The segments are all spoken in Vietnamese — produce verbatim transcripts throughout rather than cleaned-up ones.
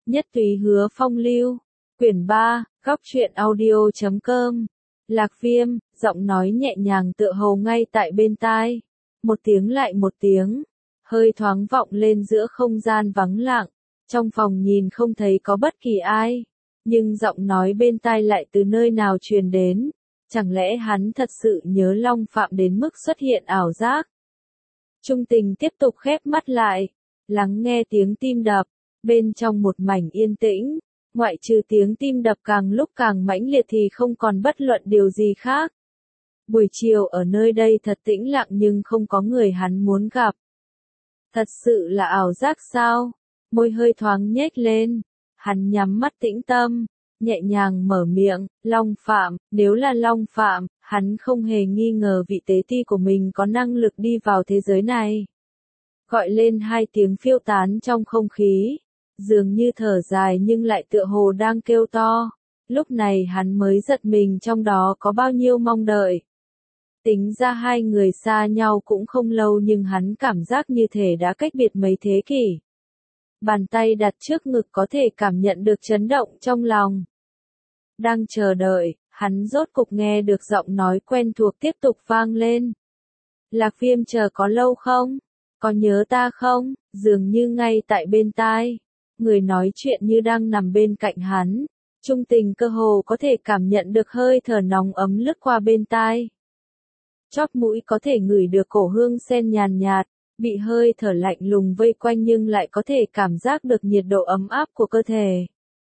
Nhất Túy Hứa Phong Lưu, quyển ba, góc truyện audio chấm com. Lạc Viêm, giọng nói nhẹ nhàng tựa hồ ngay tại bên tai. Một tiếng lại một tiếng, hơi thoáng vọng lên giữa không gian vắng lặng. Trong phòng nhìn không thấy có bất kỳ ai, nhưng giọng nói bên tai lại từ nơi nào truyền đến. Chẳng lẽ hắn thật sự nhớ Long Phạm đến mức xuất hiện ảo giác? Trung Tình tiếp tục khép mắt lại, lắng nghe tiếng tim đập, bên trong một mảnh yên tĩnh, ngoại trừ tiếng tim đập càng lúc càng mãnh liệt thì không còn bất luận điều gì khác. Buổi chiều ở nơi đây thật tĩnh lặng nhưng không có người hắn muốn gặp. Thật sự là ảo giác sao? Môi hơi thoáng nhếch lên, hắn nhắm mắt tĩnh tâm, nhẹ nhàng mở miệng, Long Phạm, nếu là Long Phạm, hắn không hề nghi ngờ vị tế ti của mình có năng lực đi vào thế giới này. Gọi lên hai tiếng phiêu tán trong không khí, dường như thở dài nhưng lại tựa hồ đang kêu to. Lúc này hắn mới giật mình trong đó có bao nhiêu mong đợi. Tính ra hai người xa nhau cũng không lâu nhưng hắn cảm giác như thể đã cách biệt mấy thế kỷ. Bàn tay đặt trước ngực có thể cảm nhận được chấn động trong lòng. Đang chờ đợi, hắn rốt cục nghe được giọng nói quen thuộc tiếp tục vang lên. Lạc Viêm chờ có lâu không? Có nhớ ta không? Dường như ngay tại bên tai. Người nói chuyện như đang nằm bên cạnh hắn. Trung Tình cơ hồ có thể cảm nhận được hơi thở nóng ấm lướt qua bên tai. Chóp mũi có thể ngửi được cổ hương sen nhàn nhạt, bị hơi thở lạnh lùng vây quanh nhưng lại có thể cảm giác được nhiệt độ ấm áp của cơ thể.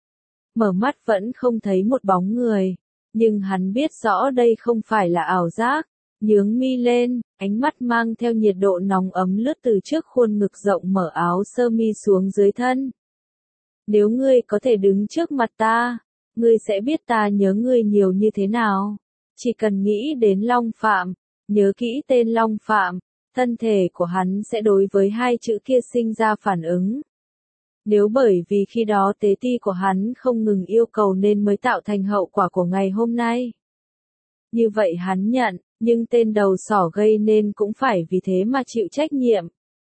Mở mắt vẫn không thấy một bóng người, nhưng hắn biết rõ đây không phải là ảo giác. Nhướng mi lên, ánh mắt mang theo nhiệt độ nóng ấm lướt từ trước khuôn ngực rộng mở áo sơ mi xuống dưới thân. Nếu ngươi có thể đứng trước mặt ta, ngươi sẽ biết ta nhớ ngươi nhiều như thế nào. Chỉ cần nghĩ đến Long Phạm, nhớ kỹ tên Long Phạm, thân thể của hắn sẽ đối với hai chữ kia sinh ra phản ứng. Nếu bởi vì khi đó tế ti của hắn không ngừng yêu cầu nên mới tạo thành hậu quả của ngày hôm nay. Như vậy hắn nhận, nhưng tên đầu sỏ gây nên cũng phải vì thế mà chịu trách nhiệm.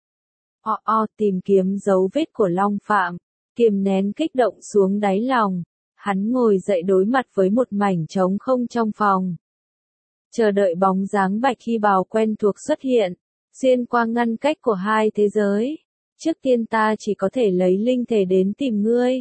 O o tìm kiếm dấu vết của Long Phạm, kiềm nén kích động xuống đáy lòng. Hắn ngồi dậy đối mặt với một mảnh trống không trong phòng. Chờ đợi bóng dáng Bạch Hy Bào quen thuộc xuất hiện, xuyên qua ngăn cách của hai thế giới. Trước tiên ta chỉ có thể lấy linh thể đến tìm ngươi.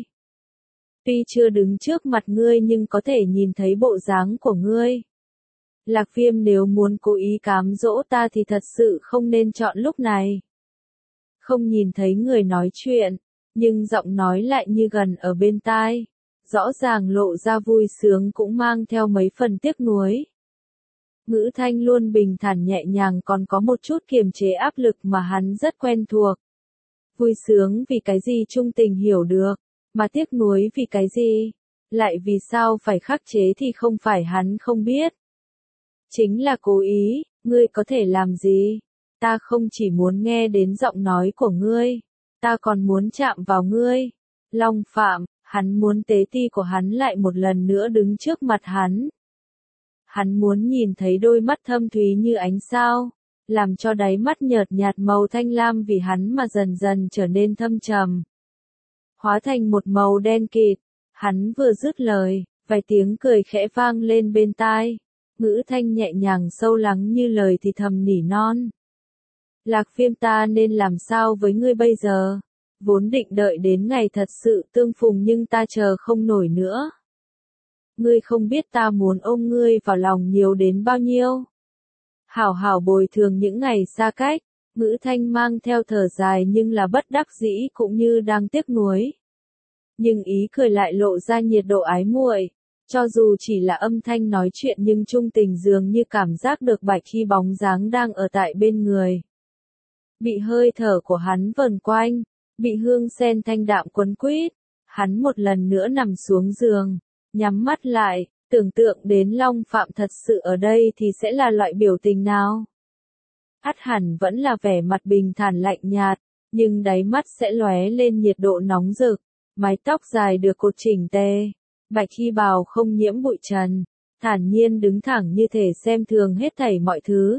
Tuy chưa đứng trước mặt ngươi nhưng có thể nhìn thấy bộ dáng của ngươi. Lạc Viêm nếu muốn cố ý cám dỗ ta thì thật sự không nên chọn lúc này. Không nhìn thấy người nói chuyện, nhưng giọng nói lại như gần ở bên tai. Rõ ràng lộ ra vui sướng cũng mang theo mấy phần tiếc nuối. Ngữ thanh luôn bình thản nhẹ nhàng còn có một chút kiềm chế áp lực mà hắn rất quen thuộc. Vui sướng vì cái gì Trung Tình hiểu được, mà tiếc nuối vì cái gì, lại vì sao phải khắc chế thì không phải hắn không biết. Chính là cố ý, ngươi có thể làm gì? Ta không chỉ muốn nghe đến giọng nói của ngươi, ta còn muốn chạm vào ngươi. Long Phạm, hắn muốn tế ti của hắn lại một lần nữa đứng trước mặt hắn. Hắn muốn nhìn thấy đôi mắt thâm thúy như ánh sao, làm cho đáy mắt nhợt nhạt màu thanh lam vì hắn mà dần dần trở nên thâm trầm. Hóa thành một màu đen kịt, hắn vừa dứt lời, vài tiếng cười khẽ vang lên bên tai. Ngữ thanh nhẹ nhàng sâu lắng như lời thì thầm nỉ non. Lạc Viêm ta nên làm sao với ngươi bây giờ? Vốn định đợi đến ngày thật sự tương phùng nhưng ta chờ không nổi nữa. Ngươi không biết ta muốn ôm ngươi vào lòng nhiều đến bao nhiêu. Hảo hảo bồi thường những ngày xa cách, ngữ thanh mang theo thở dài nhưng là bất đắc dĩ cũng như đang tiếc nuối. Nhưng ý cười lại lộ ra nhiệt độ ái muội. Cho dù chỉ là âm thanh nói chuyện nhưng Trung Tình dường như cảm giác được Bạch Hy bóng dáng đang ở tại bên người. Bị hơi thở của hắn vần quanh, bị hương sen thanh đạm quấn quýt, hắn một lần nữa nằm xuống giường, nhắm mắt lại, tưởng tượng đến Long Phạm thật sự ở đây thì sẽ là loại biểu tình nào. Ắt hẳn vẫn là vẻ mặt bình thản lạnh nhạt, nhưng đáy mắt sẽ lóe lên nhiệt độ nóng rực, mái tóc dài được cột chỉnh tề. Bạch Hy Bào không nhiễm bụi trần, thản nhiên đứng thẳng như thể xem thường hết thảy mọi thứ.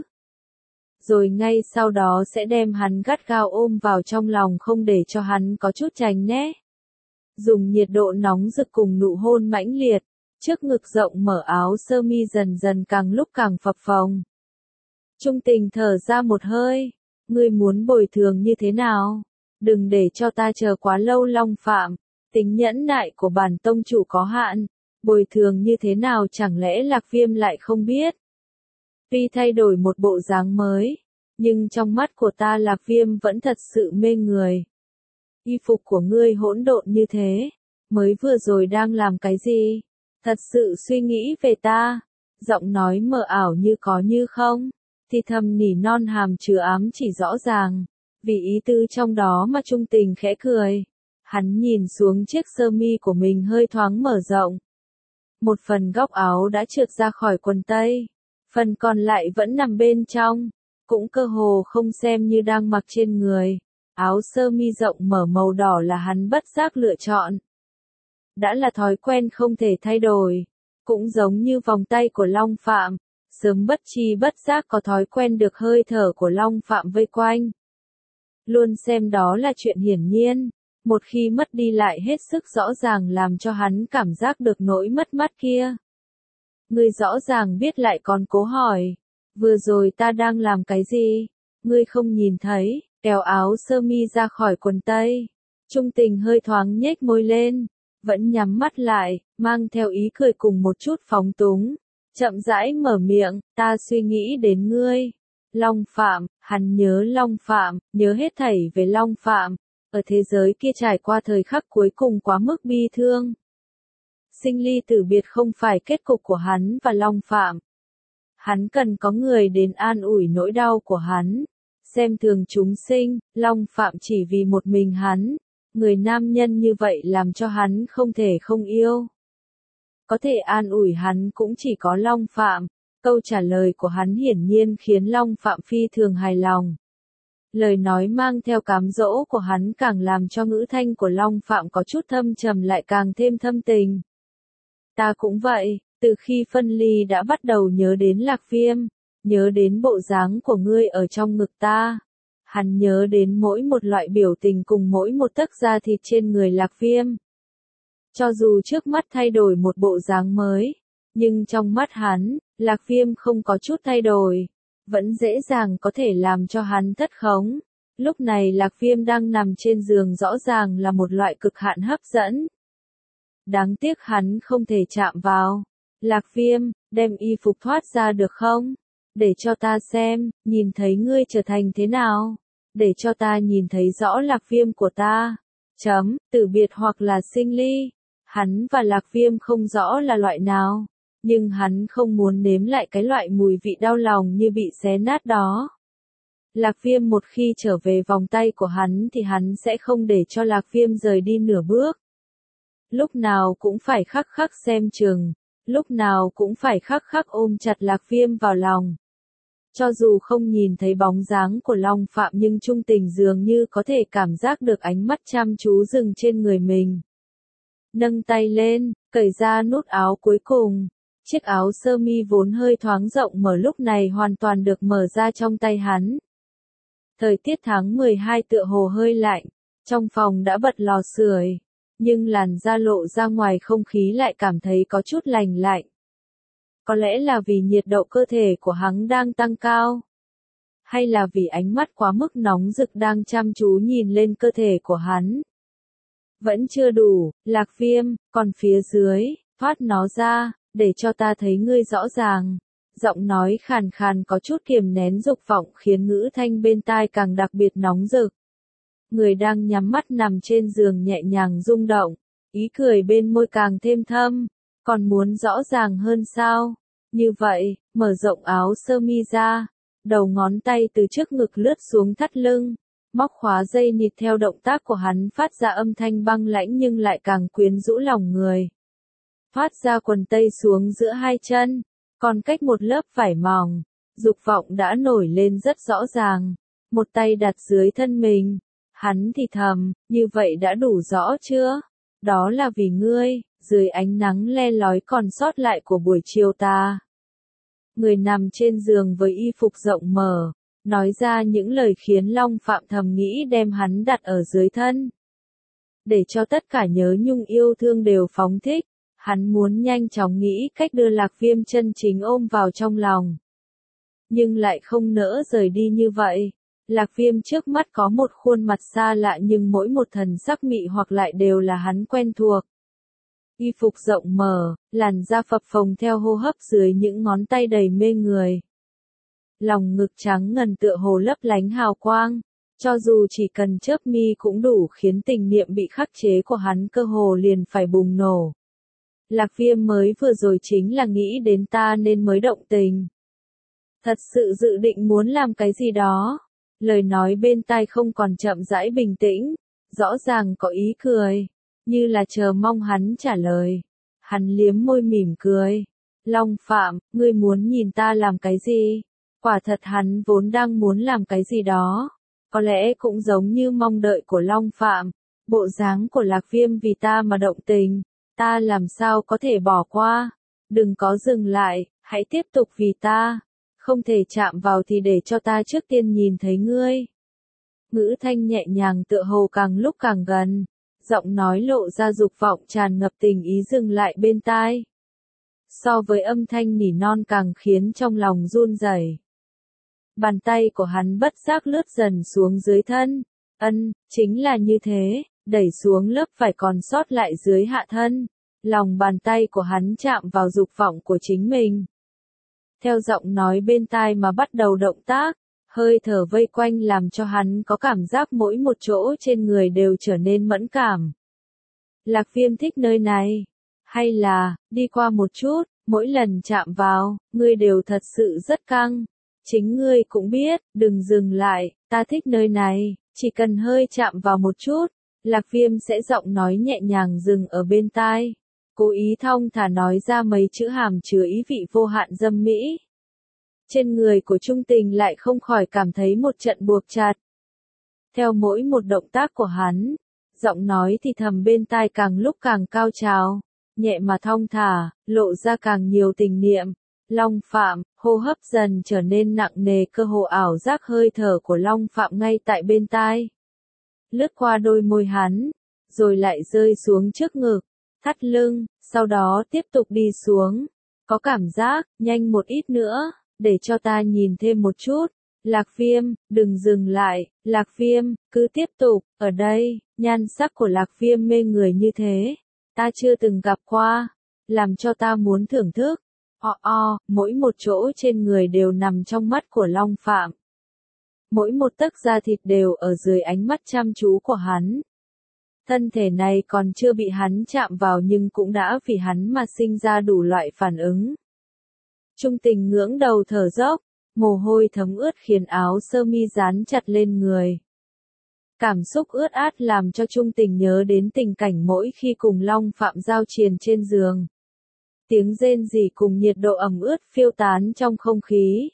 Rồi ngay sau đó sẽ đem hắn gắt gao ôm vào trong lòng không để cho hắn có chút tránh né. dùng nhiệt độ nóng rực cùng nụ hôn mãnh liệt, trước ngực rộng mở áo sơ mi dần dần càng lúc càng phập phồng. Trung Tình thở ra một hơi, ngươi muốn bồi thường như thế nào? Đừng để cho ta chờ quá lâu Long Phạm, tính nhẫn nại của bản tông chủ có hạn, bồi thường như thế nào chẳng lẽ Lạc Viêm lại không biết? Tuy thay đổi một bộ dáng mới, nhưng trong mắt của ta Lạc Viêm vẫn thật sự mê người. Y phục của ngươi hỗn độn như thế, mới vừa rồi đang làm cái gì? Thật sự suy nghĩ về ta, giọng nói mờ ảo như có như không, thì thầm nỉ non hàm chứa ám chỉ rõ ràng, vì ý tư trong đó mà Trung Tình khẽ cười. Hắn nhìn xuống chiếc sơ mi của mình hơi thoáng mở rộng. Một phần góc áo đã trượt ra khỏi quần tây, phần còn lại vẫn nằm bên trong, cũng cơ hồ không xem như đang mặc trên người. Áo sơ mi rộng mở màu đỏ là hắn bất giác lựa chọn. Đã là thói quen không thể thay đổi, cũng giống như vòng tay của Long Phạm, sớm bất chi bất giác có thói quen được hơi thở của Long Phạm vây quanh. Luôn xem đó là chuyện hiển nhiên, một khi mất đi lại hết sức rõ ràng làm cho hắn cảm giác được nỗi mất mát kia. Ngươi rõ ràng biết lại còn cố hỏi, vừa rồi ta đang làm cái gì? Ngươi không nhìn thấy, kéo áo sơ mi ra khỏi quần tây. Trung Tình hơi thoáng nhếch môi lên, vẫn nhắm mắt lại, mang theo ý cười cùng một chút phóng túng. Chậm rãi mở miệng, ta suy nghĩ đến ngươi. Long Phạm, hắn nhớ Long Phạm, nhớ hết thảy về Long Phạm. Ở thế giới kia trải qua thời khắc cuối cùng quá mức bi thương. Sinh ly tử biệt không phải kết cục của hắn và Long Phạm. Hắn cần có người đến an ủi nỗi đau của hắn. Xem thường chúng sinh, Long Phạm chỉ vì một mình hắn. Người nam nhân như vậy làm cho hắn không thể không yêu. Có thể an ủi hắn cũng chỉ có Long Phạm. Câu trả lời của hắn hiển nhiên khiến Long Phạm phi thường hài lòng. Lời nói mang theo cám dỗ của hắn càng làm cho ngữ thanh của Long Phạm có chút thâm trầm lại càng thêm thâm tình. Ta cũng vậy, từ khi phân ly đã bắt đầu nhớ đến Lạc Viêm, nhớ đến bộ dáng của ngươi ở trong ngực ta. Hắn nhớ đến mỗi một loại biểu tình cùng mỗi một tấc da thịt trên người Lạc Viêm. Cho dù trước mắt thay đổi một bộ dáng mới, nhưng trong mắt hắn, Lạc Viêm không có chút thay đổi. Vẫn dễ dàng có thể làm cho hắn thất khống. Lúc này Lạc Viêm đang nằm trên giường rõ ràng là một loại cực hạn hấp dẫn. Đáng tiếc hắn không thể chạm vào. Lạc Viêm, đem y phục thoát ra được không? Để cho ta xem, nhìn thấy ngươi trở thành thế nào? Để cho ta nhìn thấy rõ Lạc Viêm của ta. Chấm, tử biệt hoặc là sinh ly. Hắn và Lạc Viêm không rõ là loại nào. Nhưng hắn không muốn nếm lại cái loại mùi vị đau lòng như bị xé nát đó. Lạc Viêm một khi trở về vòng tay của hắn thì hắn sẽ không để cho Lạc Viêm rời đi nửa bước. Lúc nào cũng phải khắc khắc xem chừng, lúc nào cũng phải khắc khắc ôm chặt Lạc Viêm vào lòng. Cho dù không nhìn thấy bóng dáng của Long Phạm nhưng Trung Tình dường như có thể cảm giác được ánh mắt chăm chú dừng trên người mình. Nâng tay lên, cởi ra nút áo cuối cùng. Chiếc áo sơ mi vốn hơi thoáng rộng mở lúc này hoàn toàn được mở ra trong tay hắn. Thời tiết tháng mười hai tựa hồ hơi lạnh, trong phòng đã bật lò sưởi, nhưng làn da lộ ra ngoài không khí lại cảm thấy có chút lành lạnh. Có lẽ là vì nhiệt độ cơ thể của hắn đang tăng cao, hay là vì ánh mắt quá mức nóng rực đang chăm chú nhìn lên cơ thể của hắn. Vẫn chưa đủ, Lạc Viêm, còn phía dưới, thoát nó ra. Để cho ta thấy ngươi rõ ràng. Giọng nói khàn khàn có chút kiềm nén dục vọng khiến ngữ thanh bên tai càng đặc biệt nóng rực. Người đang nhắm mắt nằm trên giường nhẹ nhàng rung động, ý cười bên môi càng thêm thâm, còn muốn rõ ràng hơn sao? Như vậy, mở rộng áo sơ mi ra, đầu ngón tay từ trước ngực lướt xuống thắt lưng, móc khóa dây nịt theo động tác của hắn phát ra âm thanh băng lãnh nhưng lại càng quyến rũ lòng người. Thoát ra quần tây xuống giữa hai chân, còn cách một lớp vải mỏng, dục vọng đã nổi lên rất rõ ràng. Một tay đặt dưới thân mình, hắn thì thầm, như vậy đã đủ rõ chưa? Đó là vì ngươi, dưới ánh nắng le lói còn sót lại của buổi chiều ta. Người nằm trên giường với y phục rộng mở, nói ra những lời khiến Long Phạm thầm nghĩ đem hắn đặt ở dưới thân. để cho tất cả nhớ nhung yêu thương đều phóng thích. Hắn muốn nhanh chóng nghĩ cách đưa Lạc Viêm chân chính ôm vào trong lòng. Nhưng lại không nỡ rời đi như vậy. Lạc Viêm trước mắt có một khuôn mặt xa lạ nhưng mỗi một thần sắc mị hoặc lại đều là hắn quen thuộc. Y phục rộng mở, làn da phập phồng theo hô hấp dưới những ngón tay đầy mê người. Lòng ngực trắng ngần tựa hồ lấp lánh hào quang, cho dù chỉ cần chớp mi cũng đủ khiến tình niệm bị khắc chế của hắn cơ hồ liền phải bùng nổ. Lạc Viêm mới vừa rồi chính là nghĩ đến ta nên mới động tình. Thật sự dự định muốn làm cái gì đó. Lời nói bên tai không còn chậm rãi bình tĩnh, rõ ràng có ý cười, như là chờ mong hắn trả lời. Hắn liếm môi mỉm cười. Long Phạm, ngươi muốn nhìn ta làm cái gì? Quả thật hắn vốn đang muốn làm cái gì đó. Có lẽ cũng giống như mong đợi của Long Phạm. Bộ dáng của Lạc Viêm vì ta mà động tình. Ta làm sao có thể bỏ qua? Đừng có dừng lại, hãy tiếp tục vì ta. Không thể chạm vào thì để cho ta trước tiên nhìn thấy ngươi. Ngữ thanh nhẹ nhàng tựa hồ càng lúc càng gần. Giọng nói lộ ra dục vọng tràn ngập tình ý dừng lại bên tai. So với âm thanh nỉ non càng khiến trong lòng run rẩy. Bàn tay của hắn bất giác lướt dần xuống dưới thân. Ân, chính là như thế, đẩy xuống lớp vải còn sót lại dưới hạ thân. Lòng bàn tay của hắn chạm vào dục vọng của chính mình. Theo giọng nói bên tai mà bắt đầu động tác, hơi thở vây quanh làm cho hắn có cảm giác mỗi một chỗ trên người đều trở nên mẫn cảm. Lạc Viêm thích nơi này, hay là, đi qua một chút, mỗi lần chạm vào, ngươi đều thật sự rất căng. Chính ngươi cũng biết, đừng dừng lại, ta thích nơi này, chỉ cần hơi chạm vào một chút, Lạc Viêm sẽ giọng nói nhẹ nhàng dừng ở bên tai. Cố ý thong thả nói ra mấy chữ hàm chứa ý vị vô hạn dâm mỹ. Trên người của Trung Tình lại không khỏi cảm thấy một trận buộc chặt. Theo mỗi một động tác của hắn, giọng nói thì thầm bên tai càng lúc càng cao trào, nhẹ mà thong thả, lộ ra càng nhiều tình niệm. Long Phạm, hô hấp dần trở nên nặng nề cơ hồ ảo giác hơi thở của Long Phạm ngay tại bên tai. Lướt qua đôi môi hắn, rồi lại rơi xuống trước ngực, thắt lưng, sau đó tiếp tục đi xuống. Có cảm giác, nhanh một ít nữa, để cho ta nhìn thêm một chút. Lạc Viêm, đừng dừng lại, Lạc Viêm, cứ tiếp tục, ở đây, nhan sắc của Lạc Viêm mê người như thế. Ta chưa từng gặp qua, làm cho ta muốn thưởng thức. O o, mỗi một chỗ trên người đều nằm trong mắt của Long Phạm. Mỗi một tấc da thịt đều ở dưới ánh mắt chăm chú của hắn. Thân thể này còn chưa bị hắn chạm vào nhưng cũng đã vì hắn mà sinh ra đủ loại phản ứng. Trung Tình ngưỡng đầu thở dốc, mồ hôi thấm ướt khiến áo sơ mi dán chặt lên người. Cảm xúc ướt át làm cho Trung Tình nhớ đến tình cảnh mỗi khi cùng Long Phạm giao triền trên giường. Tiếng rên rỉ cùng nhiệt độ ẩm ướt phiêu tán trong không khí.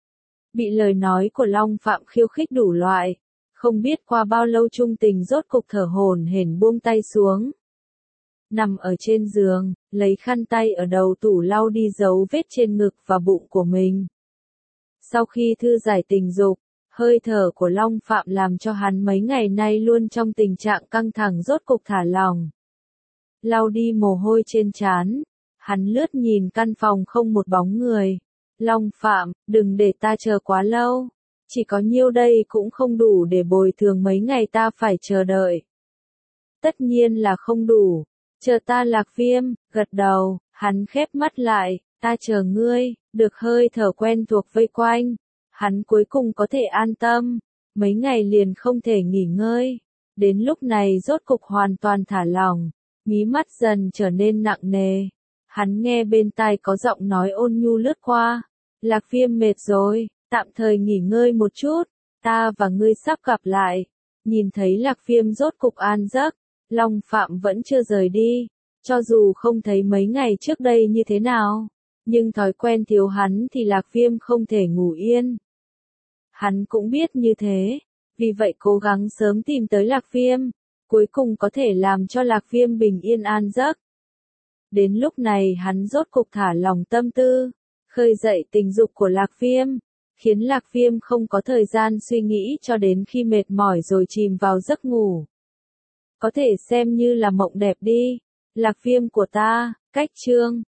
Bị lời nói của Long Phạm khiêu khích đủ loại. Không biết qua bao lâu Trung Tình rốt cục thở hổn hển buông tay xuống. Nằm ở trên giường, lấy khăn tay ở đầu tủ lau đi dấu vết trên ngực và bụng của mình. Sau khi thư giải tình dục, hơi thở của Long Phạm làm cho hắn mấy ngày nay luôn trong tình trạng căng thẳng rốt cục thả lỏng. Lau đi mồ hôi trên trán, hắn lướt nhìn căn phòng không một bóng người. Long Phạm, đừng để ta chờ quá lâu. Chỉ có nhiêu đây cũng không đủ để bồi thường mấy ngày ta phải chờ đợi. Tất nhiên là không đủ. Chờ ta. Lạc Viêm, gật đầu, hắn khép mắt lại, ta chờ ngươi, được hơi thở quen thuộc vây quanh. Hắn cuối cùng có thể an tâm, mấy ngày liền không thể nghỉ ngơi. Đến lúc này rốt cục hoàn toàn thả lỏng, mí mắt dần trở nên nặng nề. Hắn nghe bên tai có giọng nói ôn nhu lướt qua. Lạc Viêm mệt rồi, tạm thời nghỉ ngơi một chút, ta và ngươi sắp gặp lại. Nhìn thấy Lạc Viêm rốt cục an giấc, Long Phạm vẫn chưa rời đi, cho dù không thấy mấy ngày trước đây như thế nào, nhưng thói quen thiếu hắn thì Lạc Viêm không thể ngủ yên. Hắn cũng biết như thế, vì vậy cố gắng sớm tìm tới Lạc Viêm, cuối cùng có thể làm cho Lạc Viêm bình yên an giấc. Đến lúc này hắn rốt cục thả lòng tâm tư, khơi dậy tình dục của Lạc Viêm, khiến Lạc Viêm không có thời gian suy nghĩ cho đến khi mệt mỏi rồi chìm vào giấc ngủ. có thể xem như là mộng đẹp đi. Lạc Viêm của ta, cách chương